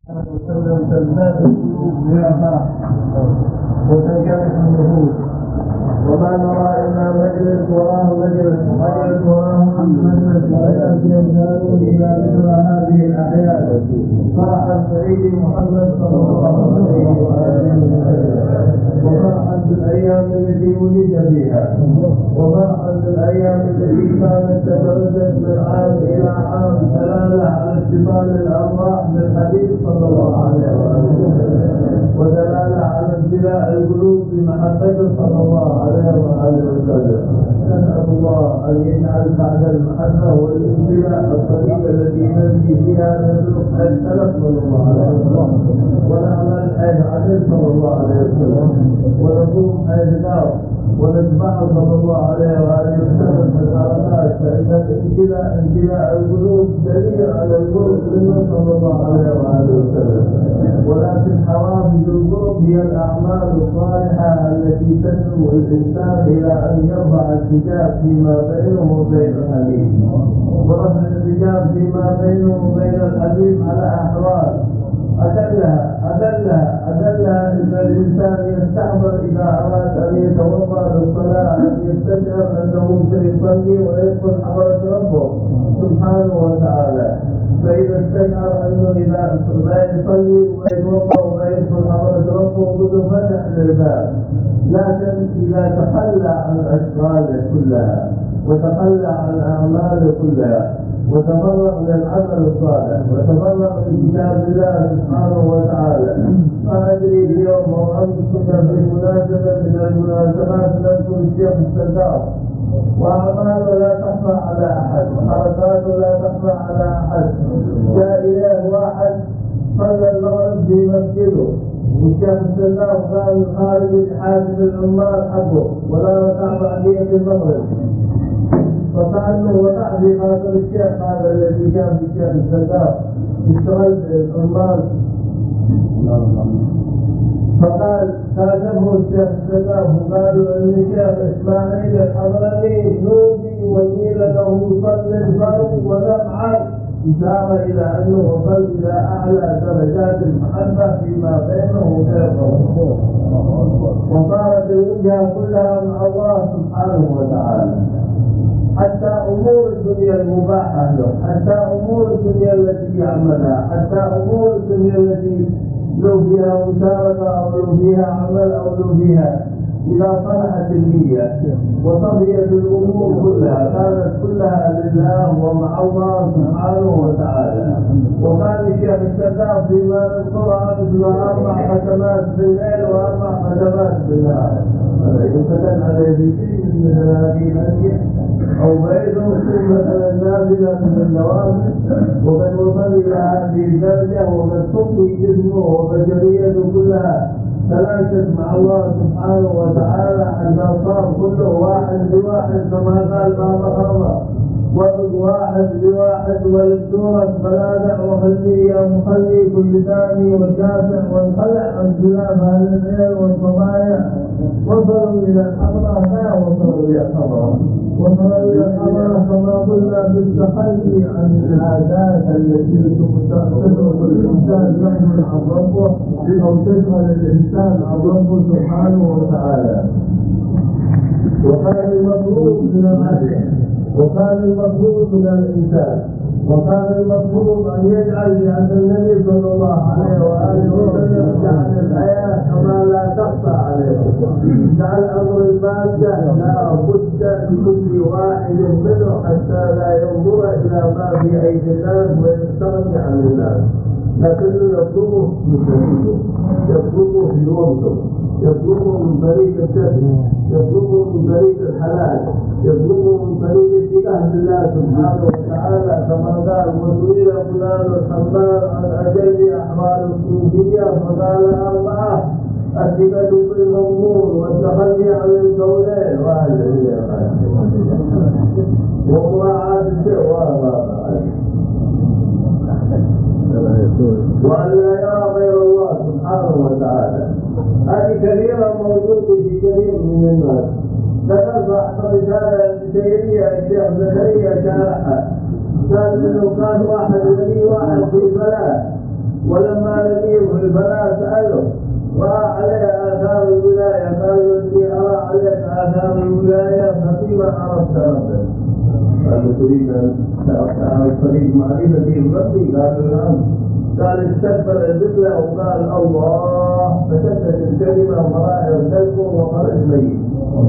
وسلم تزداد القلوب بها فرح وتنشرح النفوس، وما نرى إلا مجلس وراه مجلس وراه مجلس ويأتي أمثاله إلى مثل هذه الأحيان فرحا بعيد محمد صلى الله عليه وآله وسلم، وفرحا بالأيام التي ولد فيها، وفرحا بالأيام التي كانت تتردد من عام إلى عام دلالة على اتصال الأرواح بالحديث صلى الله عليه وسلم، ودلالة على امتلاء القلوب بمحبته صلى الله عليه وسلم. نسأل الله أن يجعل بعد المحبة والامتلاء الطريقة التي نمشي فيها نسلك السلف صلى الله عليه وسلم، ونعمل حيث عدل صلى الله عليه وسلم، ونقوم حيث دار، ونتبع صلى الله عليه وآله وسلم في الحركات، فإن امتلاء القلوب دليل على القرب منه صلى الله عليه وآله وسلم. ولكن حوافز القرب هي الأعمال الصالحة التي تدعو الإنسان إلى أن يرفع الحجاب فيما بينه وبين الحبيب، ورفع الحجاب فيما بينه وبين الحبيب على أحوال أدلها إن الإنسان يستحضر إذا أراد أن يتوضأ للصلاة أن يستشعر أنه سيصلي ويدخل حضرة ربه سبحانه وتعالى، فإذا استشعر أنه إذا لا يصلي ويتوضأ ويدخل حضرة ربه بدون فتح للباب. لكن إذا تخلى عن الأشغال كلها وتخلى عن الأعمال كلها وتفرغ للعمل الصالح وتفرغ لكتاب الله سبحانه وتعالى، ما أدري اليوم أو أمس كنا في مناسبة من المناسبات نذكر الشيخ السردار، وأعماله لا تخفى على أحد وحركاته لا تخفى على أحد. جاء إليه واحد صلى المغرب في مسجده، والشيخ السردار قال خارج حاسب العمال حقه ولا ركع بعدية المغرب، فكأنه وقع في خاطر الشيخ هذا الذي جاء في الشيخ السردار اشتغل العمال، فقال كاتبه الشيخ السردار وقالوا ان الشيخ اسماعيل الحضرمي نودي وقيل له صل الفرض ونفعل، إشارة إلى أنه وصل إلى أعلى درجات المحبة فيما بينه وبينه، وصارت الوجهة كلها مع الله سبحانه وتعالى. حتى أمور الدنيا المباحة له، حتى أمور الدنيا التي يعملها، حتى أمور الدنيا التي لو فيها مشاركة أو لو فيها عمل أو لو فيها، إذا صلحت النية وصفيت الأمور كلها كانت كلها لله ومع الله سبحانه وتعالى. وكان الشيخ السردار فيما نذكرها مثل 4 ختمات بالليل و4 ختمات بالنهار، هذا يمكن عليه بشيء من هذه الأشياء أو بينه مثلا نازلة من النوافل، وقد وصل إلى هذه الدرجة وقد صفي جسمه وبشريته كلها تلاشت مع الله سبحانه وتعالى حتى صار كله واحد بواحد كما قال بابا الله، وقد واحد بواحد وللدورة فلادع وخلي يا مخلي كل ثاني وشاسع وانخلع عن خلاف أهل العلم والطبايع، وصلوا إلى الحضرة ما وصلوا إلى الحضرة، وصلوا إلى الحضرة كما قلنا بالتخلي عن العادات التي تترك الإنسان يحمل عن ربه أو تشغل الإنسان عن ربه سبحانه وتعالى. وكان المطلوب من العشق، وكان المطلوب من الإنسان، وكان المطلوب أن يجعل بأن النبي صلى الله عليه وآله وسلم جعل الحياة كما لا تخفى عليه، جعل أمر المادة لا بد لكل واحد منه حتى لا ينظر إلى ما في أيدي الناس ويستغني عن الناس، لكنه يطلبه بسبيله، يطلبه في وقته، يطلبه من طريق الكسب، يطلبه من طريق الحلال، يطلبه من طريق اتجاه الله سبحانه وتعالى، كما قال وسئل فلان الحمار عن أجل أحوال الصوفية فقال 4: الثقة بالمأمور والتخلي عن القولين ومراعاة الشيء وأن لا يرى غير الله سبحانه وتعالى. هذه كثيرة موجودة في كثير من الناس. ذكر صاحب رسالة شيرية الشيخ زكريا شارحها، قال إنه كان واحد ولي واحد في بلاد ولما لقيه في الفلاة سأله رأى عليه آثار الولاية، قال إني أرى عليك آثار الولاية ففيما عرفت ربك؟ قال تريد أن تعرف طريق معرفتي بربي؟ قال نعم. قال استكبر الذكر وقال الله، فشدت الكلمة مرائر كلبه وخرج ميت.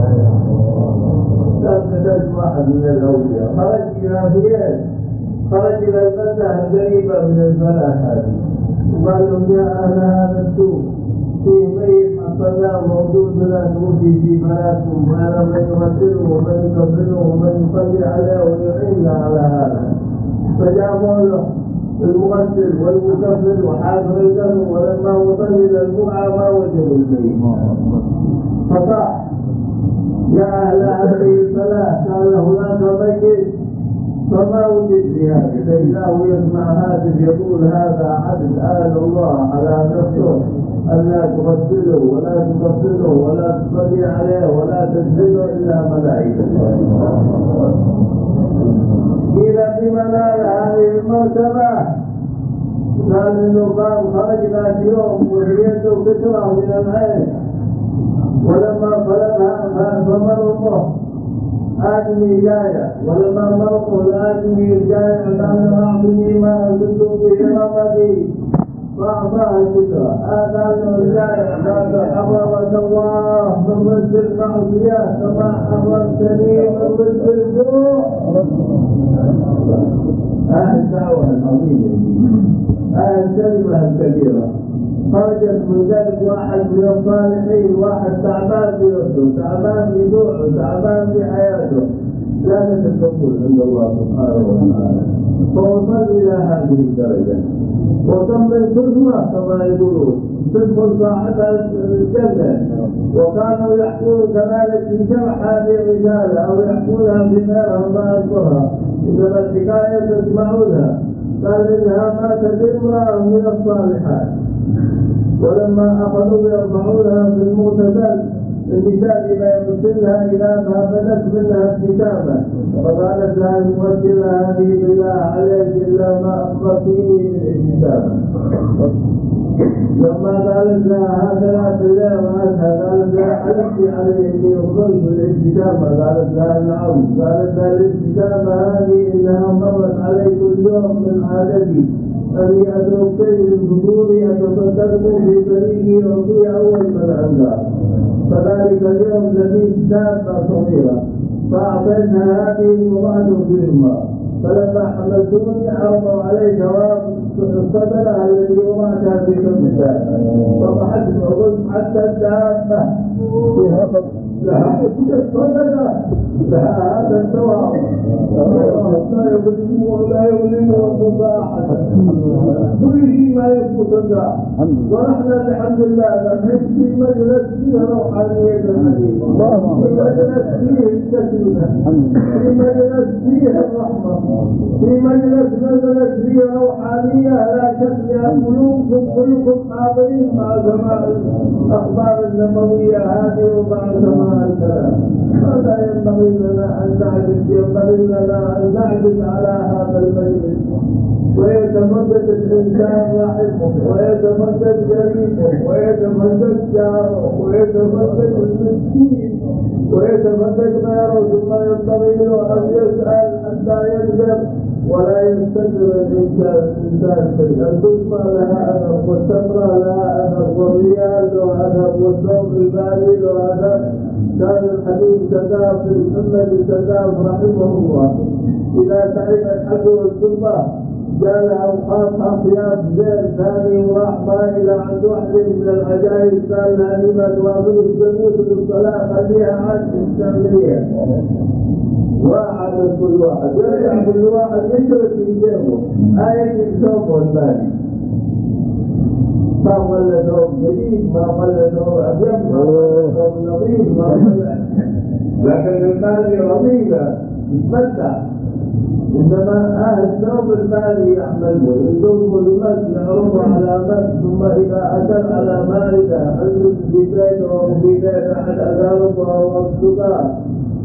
كان كتبت واحد من الأولياء خرج إلى فين؟ خرج إلى البلدة القريبة من الفلاة هذه وقال لهم يا أهل هذا السوق في ميت حصلناه موجود لا توفي في بلادكم، وأنا من يمثله ومن يكفره ومن يصلي عليه ويعيننا على هذا. فجابوا له المغسل والمكفر وحافر الدم، ولما وصل إلى البقعة ما وجدوا الميت فصاح يا أهل هذه الفلاة كان هناك ميت فما وجد فيها، فإذا هو يسمع هاتف يقول هذا عبد آل الله على نفسه أن لا تغسله ولا تكفره ولا تصلي عليه ولا تدفنه إلا ملائكة. قيل بمن نال هذه المرتبة؟ قال إنه قام خرج ذات يوم وهيته كثرة من العين، ولما طلبها فمر أمه آدمي جاية، ولما مرقه الآدمي جاية قال أعطني ما أزد به رمدي فأعطاها الكثرة. آتانه الجاية قال حرمك الله من رزق المعصية كما حرمتني من رزق الجوع. الدعوة العظيمة الكلمة الكبيرة خرجت من ذلك واحد من الصالحين، واحد تعبان بيده، تعبان بجوعه، تعبان بحياته، لا تتقبل عند الله سبحانه وتعالى، فوصل إلى هذه الدرجة. وكم من كثرة كما يقولون تدخل صاحب الجنة، وكانوا يحكون كذلك في شرح هذه الرسالة أو يحكونها في غيرها ما أذكرها، إنما الحكاية تسمعونها. قال إنها ماتت امرأة من الصالحات، ولما أخذوا يرفعونها في المغتسل النساء ما يغسلها إلى ما بدت منها ابتسامة، فقالت لها الممثلة هذه بالله عليك إلا ما أخبرتيني من ابتسامة. لما قالت لها هكذا في الليل وأنها قالت لها حلفتي علي إني أخرج بالابتسامة؟ قالت لها نعم. قالت لها الابتسامة هذه إنها مرت علي كل يوم من عادتي أني أترك شيء من فضولي أتصدق في طريقي وفي أول من أنزع، فذلك اليوم الذي دابة صغيرة فأعطيتها هذه وضعته في الماء، فلما حملتوني عرضوا علي جواب الصدر الذي وضعتها في كم الدابة، فضحكت وقلت حتى الدابة لها الصدر لها هذا الثواب، لا يظلمه ولا يظلمه المصاحة، كل شيء ما يثبت الله. ونحن الحمد لله نحس في مجلس فيه روحانية الحديثة، في مجلس فيه السكينة، في مجلس فيه الرحمة، في مجلس نزلت فيه روحانية لا شك قلوبكم كلكم حاضرين مع سماع الأخبار النبوية هذه ومع سماع الكلام. ماذا ينبغي لنا أن نعجز؟ ينبغي لنا أن نعجز على هذا المجلس ويتمدد الإنسان رحمه ويتمدد قريبه ويتمدد جاره ويتمدد المسكين ويتمدد غيره، ثم ينبغي له أن يسأل حتى يندم ولا يستدر الإنسان شيئا. الكتبة لها أثر والتمرة لها أثر والريال له أثر والثوب البالي له أثر. كان الحبيب سقاف محمد سقاف رحمه الله إذا تعبت حقه الكتبة جاء أوقاتها ثياب زين ثاني وراح إلى عند واحد من العجائب قال لها لما توافق الجنود بالصلاة خليها عاد تستعمليها. واحد كل واحد يرجع كل واحد يشرك في جيبه آية الثوب البالي، ما ظل ثوب جديد ما ظل ثوب أبيض ما ظل ثوب نظيف ما ظل، لكن البالي رضيبة يتمتع. إنما الثوب البالي يعمله يذوق المس يعرضه على مس، ثم إذا أتى على مائدة أنزل في بيته أو في بيت أحد أقاربه أو أصدقائه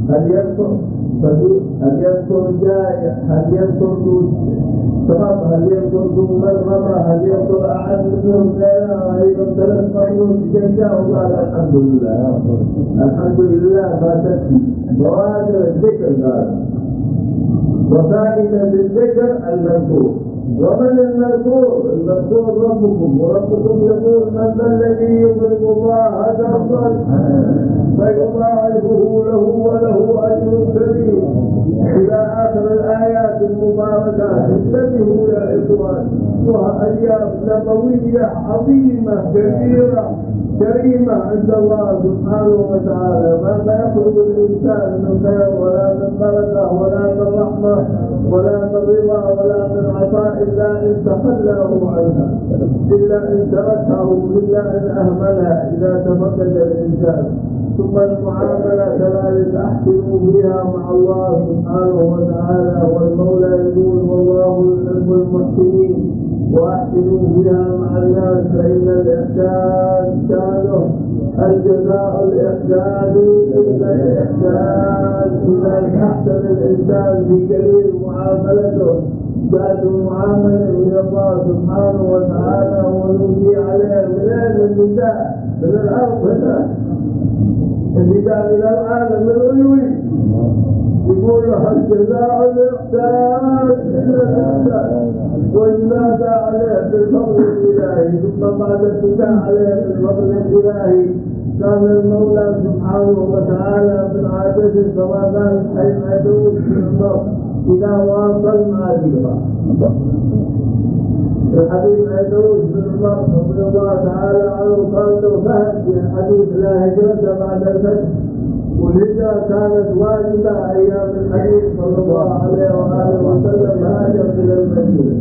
هل يذكر فقير، هل يذكر جائع، هل يذكر شراب، هل يذكر مغرمة، هل يذكر أحد منهم كان أيضا 3 قرون تجشاه قال الحمد لله. الحمد لله ما تكفي، بوادر الذكر قال. وفائدة الذكر المذكور. ومن المذكور؟ المذكور ربكم، وربكم يقول من ذا الذي يقرض الله قرضا فيضاعفه له وله أجر كريم إلى آخر الآيات المباركات. انتبهوا يا إخوان، وها أيام نبوية عظيمة كبيرة كريمة عند الله سبحانه وتعالى. ما يخرج الإنسان من خير ولا من بركة ولا من رحمة ولا من رضا ولا من عطاء إلا إن تخلاه عنها، إلا إن تركه، إلا إن أهملها إذا تفقد الإنسان. ثم المعاملة كذلك أحسنوا فيها مع الله سبحانه وتعالى، والمولى يقول والله يحب المحسنين وأحسنوا فيها مع الناس فإن الإحسان شانه الجزاء الإحسان إلا الإحسان. إذا أحسن الإنسان في قليل معاملته جاءت المعاملة من الله سبحانه وتعالى ونودي عليه من النداء من الأرض هنا، النداء من العالم العلوي يقول له الجزاء الإحسان إلا الإحسان، وينادى عليه بالفضل الإلهي. ثم بعد النداء عليه بالفضل الإلهي كان المولى سبحانه وتعالى من عادته كما كان الحي عدوس بن عمر إذا واصل مع ذكره. الحبيب عدوس بن عمر رضي الله تعالى عنه قال له فهم في الحديث لا هجرة بعد الفتح، والهجرة كانت واجبة أيام الحديث صلى الله عليه وآله وسلم هاجر إلى المدينة.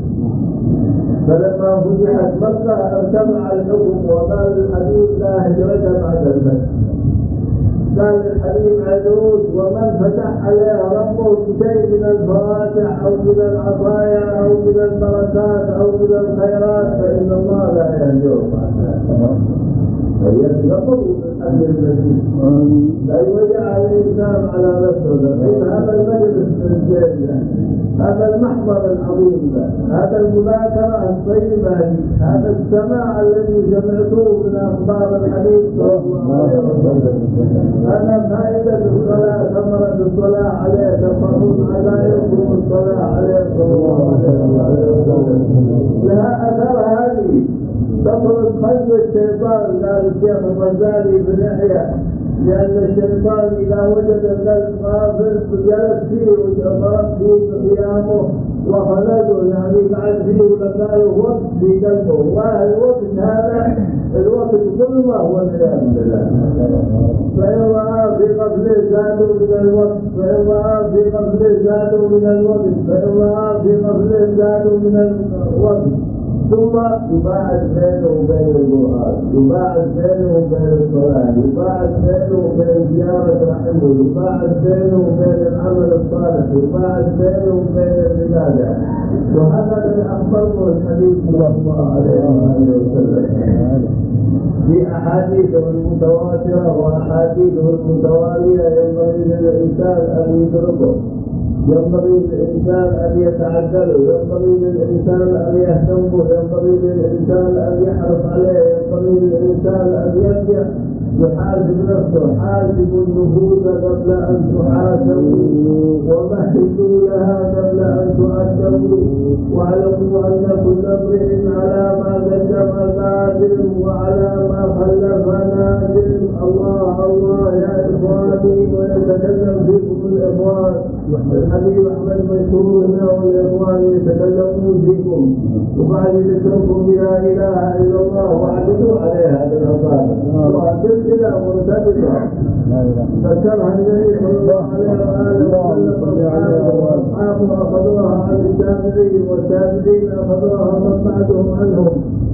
فلما فتحت مكة ارتفع الحكم وقال الحبيب لا هجرة بعد الفتح. قال الحبيب عدوس ومن فتح عليه ربه بشيء من الفواتح أو من العطايا أو من البركات أو من الخيرات فإن الله لا يهجر بعد ذلك. فيتقوا بالحج المدينة لا يوجع الإنسان على نفسه. هذا المجلس الجيد، هذا المحضر العظيم، هذا المذاكرة الطيبة، هذا السماع الذي سمعتوه من أخبار الحديث صلى الله عليه وسلم، هذا فائدة الصلاة، ثمرة الصلاة عليه، تفرحون عزائكم الصلاة عليه صلى الله عليه وسلم. لها أثر هذه تطرد قلب الشيطان. قال الشيخ الغزالي بن يحيى لأن الشيطان إذا وجد القلب غافل جلس فيه وضرب فيه قيامه وخلده، يعني قعد فيه ولقاله وقت في قلبه، والوقت هذا الوقت ظلمة والعياذ بالله. فإن رأى في غفله زادوا من الوقت، فإن رأى في غفله زادوا من الوقت، فإن رأى في غفله زادوا من الوقت. ثم يباعد بينه وبين القرآن، يباعد بينه وبين الصلاة، يباعد بينه وبين زيارة رحمه، يباعد بينه وبين العمل الصالح، يباعد بينه وبين العبادة. وهذا من أخبره الحديث صلى الله عليه وسلم في أحاديثه المتواترة وأحاديثه المتوالية ينبغي للإنسان أن يدركه، ينبغي للإنسان أن يتعدله، ينبغي للإنسان أن يهتمه، ينبغي للإنسان أن يحرص عليه، ينبغي للإنسان أن يرجع يحاسب نفسه. حاسبوا النفوس قبل أن تحاسبوا ومهدوا لها قبل أن تعذبوا، واعلموا أن كل امرئ على ما قدم قادر وعلى ما خلف نادر. الله الله يا إخواني، ويتكلم فيكم الإخوان. الحبيب أحمد مشهور له الإخوان يتكلمون فيكم، وبعد ذكركم لا إله إلا الله واعبدوا عليها بالأصابع سلسلة مرتبطة ذكرها النبي صلى الله عليه وسلم وأصحابه أخذوها عن التابعين، والتابعين أخذوها من بعدهم عنهم،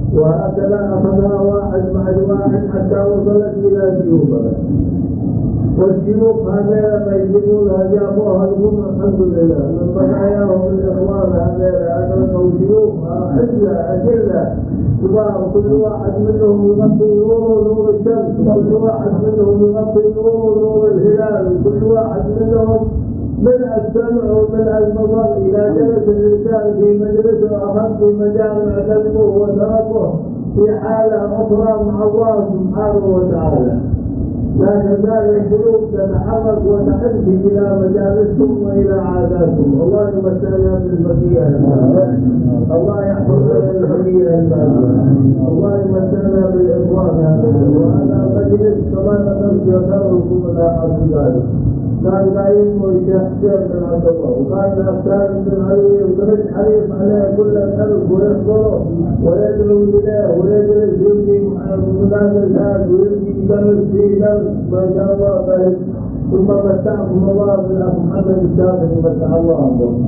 وهكذا أخذها واحد بعد واحد حتى وصلت إلى جيوبنا. والشيوخ هذا لما يجيبونها جابوها لهم الحمد لله من بناياهم الإخوان هذا أدركوا شيوخ أجلة كبار، كل واحد منهم يغطي نوره نور الشمس، وكل واحد منهم يغطي نوره نور الهلال، وكل واحد منهم من السمع ومن البصر. إذا جلس الإنسان في مجلسه أخذ في مجامع قلبه وتركه في حالة أخرى مع الله سبحانه وتعالى. لا تزال القلوب تتحرك وتحدي إلى مجالسكم وإلى عاداتكم. الله يمتعنا بالبقية، الله يحفظ لنا البقية الباقية، الله يمتعنا بالإخوان. وهذا مجلس كما ذكرت يذكركم الآخر ذلك. كان قايم الشيخ بن عبد الله، وكان الأستاذ بن علي وكنت حريص عليه كل الخلق ويحضره ويدعو إليه ويجلس يبني مناقشات ويبني يدرس في درس ما شاء الله طيب. ثم متعكم الله بالأخ محمد الشاطر متع الله به،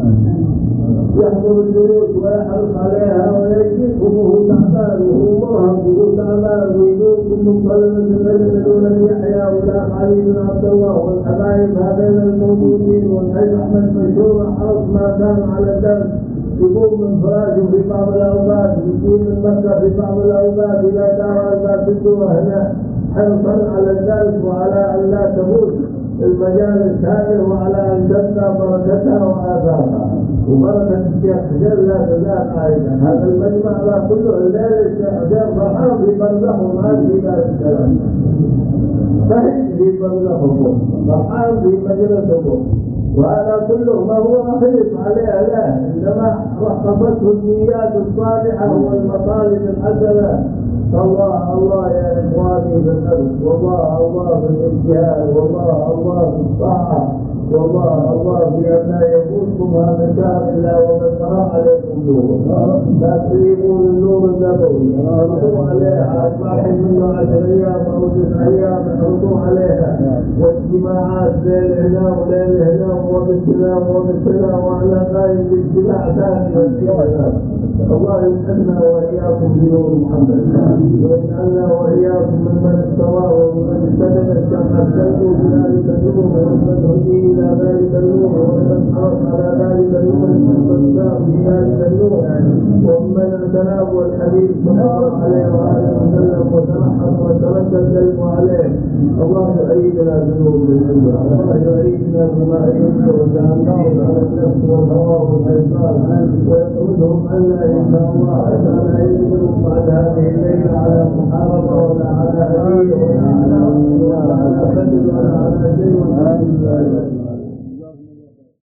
يحضر الدروس ويحرص عليها ويجيكم وهو تعبان وهو مرهق وهو تعبان، ويجوكم من طلبة العلم دون يحيى والأخ علي بن عبد الله والحبايب هذين الموجودين والحج أحمد مشهور حرص ما كان على الدرس، يقوم من فراشه في بعض الأوقات، يجي من مكة في بعض الأوقات إلى دار الباسطة هنا حرصا على الدرس وعلى أن لا تموت المجالس هذه وعلى أن تبقى بركتها وآثارها. وبركة الشيخ حسين لا تزال عائدة. هذا المجمع لا كله الليل الشيخ حسين فرحان في برزخه مع في ذلك الكلام، فهد في برزخه فرحان في مجلسه، وهذا كله ما هو رخيص عليه لا، إنما رخصته النيات الصالحة والمطالب الحسنة. فالله الله يا إخواني بالحرص، والله الله بالاجتهاد، والله الله بالطاعة، والله الله في أن لا يفوتكم هذا الشهر إلا وقد طرأ عليكم نور. لا تريدون النور النبوي، احرصوا عليها، أجمعهم منه 10 أيام أو 9 أيام احرصوا عليها، واجتماعات ليل هنا وليل هنا ومثلنا ومثلنا، وأنا قائم باجتماع ثاني والسياسة. الله يسعدنا وإياكم بنور محمد، ويجعلنا وإياكم ممن استوى ومن استدل الشمع الكلب بذلك النور، ومن هدي إلى ذلك النور، ومن حرص على ذلك النور، ومن سار في ذلك النور، ومن اعتناه والحديث صلى الله عليه وآله وسلم وترحم وتردد قلبه عليه. الله يؤيدنا بنور بالجنة، الله يؤيدنا بما يسر وتعلمهم على النفس والهوى والشيطان، ويطردهم عنا إن شاء الله.